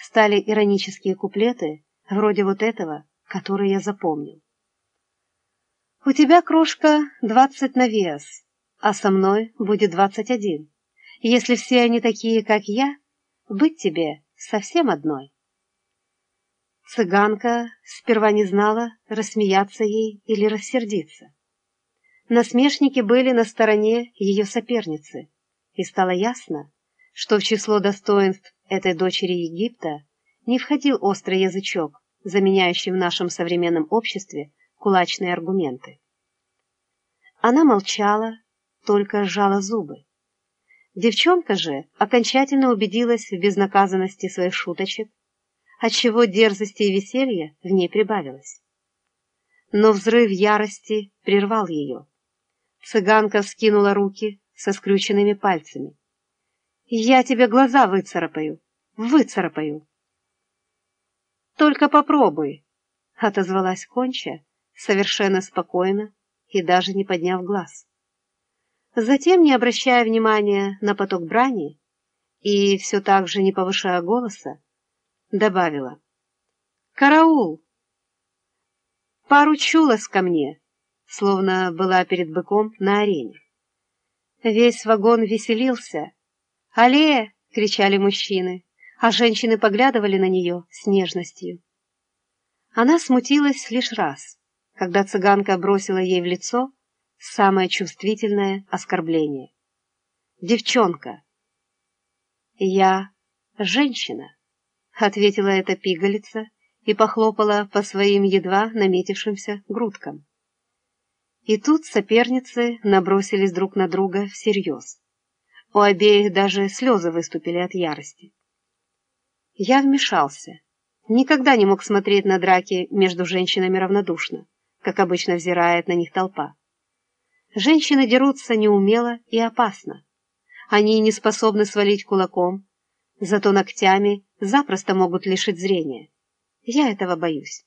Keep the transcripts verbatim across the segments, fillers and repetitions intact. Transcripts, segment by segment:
стали иронические куплеты, вроде вот этого, который я запомнил. «У тебя, крошка, двадцать на вес, а со мной будет двадцать один. Если все они такие, как я, быть тебе совсем одной». Цыганка сперва не знала, рассмеяться ей или рассердиться. Насмешники были на стороне ее соперницы, и стало ясно, что в число достоинств этой дочери Египта не входил острый язычок, заменяющий в нашем современном обществе кулачные аргументы. Она молчала, только сжала зубы. Девчонка же окончательно убедилась в безнаказанности своих шуточек, отчего дерзости и веселья в ней прибавилось. Но взрыв ярости прервал ее. Цыганка вскинула руки со скрюченными пальцами. «Я тебе глаза выцарапаю, выцарапаю!» «Только попробуй!» — отозвалась Конча, совершенно спокойно и даже не подняв глаз. Затем, не обращая внимания на поток брани и все так же не повышая голоса, добавила: «Караул! Пару чулос ко мне!» Словно была перед быком на арене. Весь вагон веселился. «Алле!» — кричали мужчины, а женщины поглядывали на нее с нежностью. Она смутилась лишь раз, когда цыганка бросила ей в лицо самое чувствительное оскорбление. «Девчонка!» «Я женщина», — ответила эта пигалица и похлопала по своим едва наметившимся грудкам. И тут соперницы набросились друг на друга всерьез. У обеих даже слезы выступили от ярости. Я вмешался. Никогда не мог смотреть на драки между женщинами равнодушно, как обычно взирает на них толпа. Женщины дерутся неумело и опасно. Они не способны свалить кулаком, зато ногтями запросто могут лишить зрения. Я этого боюсь.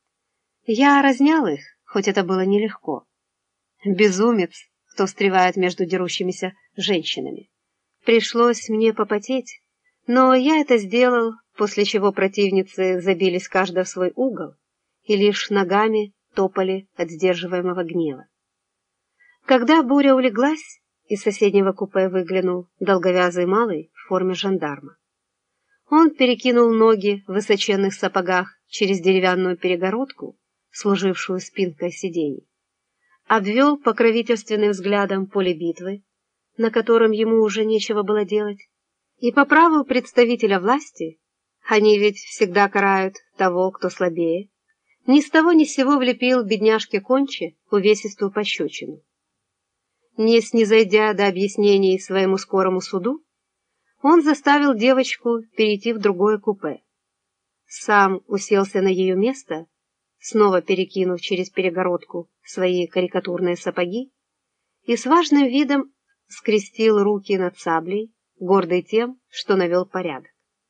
Я разнял их, хоть это было нелегко. Безумец, кто встревает между дерущимися женщинами. Пришлось мне попотеть, но я это сделал, после чего противницы забились каждая в свой угол и лишь ногами топали от сдерживаемого гнева. Когда буря улеглась, из соседнего купе выглянул долговязый малый в форме жандарма. Он перекинул ноги в высоченных сапогах через деревянную перегородку, служившую спинкой сидений, обвел покровительственным взглядом поле битвы, на котором ему уже нечего было делать, и по праву представителя власти, они ведь всегда карают того, кто слабее, ни с того ни с сего влепил бедняжке Конче увесистую пощечину. Не снизойдя до объяснений своему скорому суду, он заставил девочку перейти в другое купе. Сам уселся на ее место, снова перекинув через перегородку свои карикатурные сапоги, и с важным видом скрестил руки над саблей, гордый тем, что навел порядок.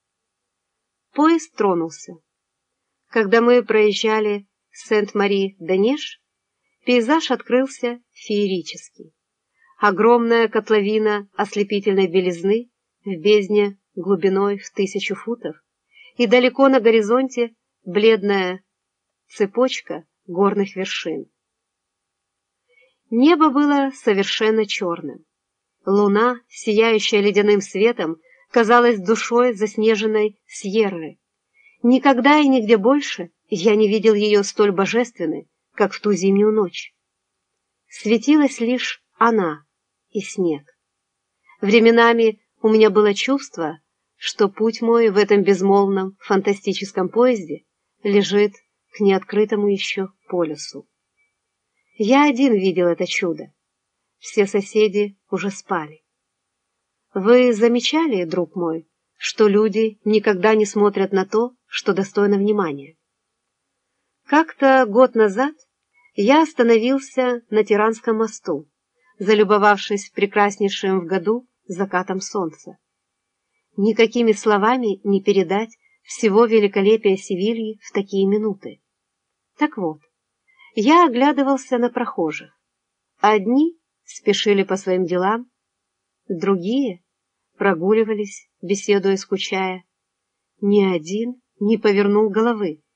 Поезд тронулся. Когда мы проезжали Сент-Мари-де-Неж, пейзаж открылся феерический. Огромная котловина ослепительной белизны в бездне глубиной в тысячу футов, и далеко на горизонте бледная цепочка горных вершин. Небо было совершенно черным. Луна, сияющая ледяным светом, казалась душой заснеженной Сьерры. Никогда и нигде больше я не видел ее столь божественной, как в ту зимнюю ночь. Светилась лишь она и снег. Временами у меня было чувство, что путь мой в этом безмолвном фантастическом поезде лежит к неоткрытому еще полюсу. Я один видел это чудо. Все соседи уже спали. Вы замечали, друг мой, что люди никогда не смотрят на то, что достойно внимания? Как-то год назад я остановился на Тиранском мосту, залюбовавшись прекраснейшим в году закатом солнца. Никакими словами не передать всего великолепия Севильи в такие минуты. Так вот, я оглядывался на прохожих. Одни спешили по своим делам, другие прогуливались, беседуя, скучая. ни один не повернул головы.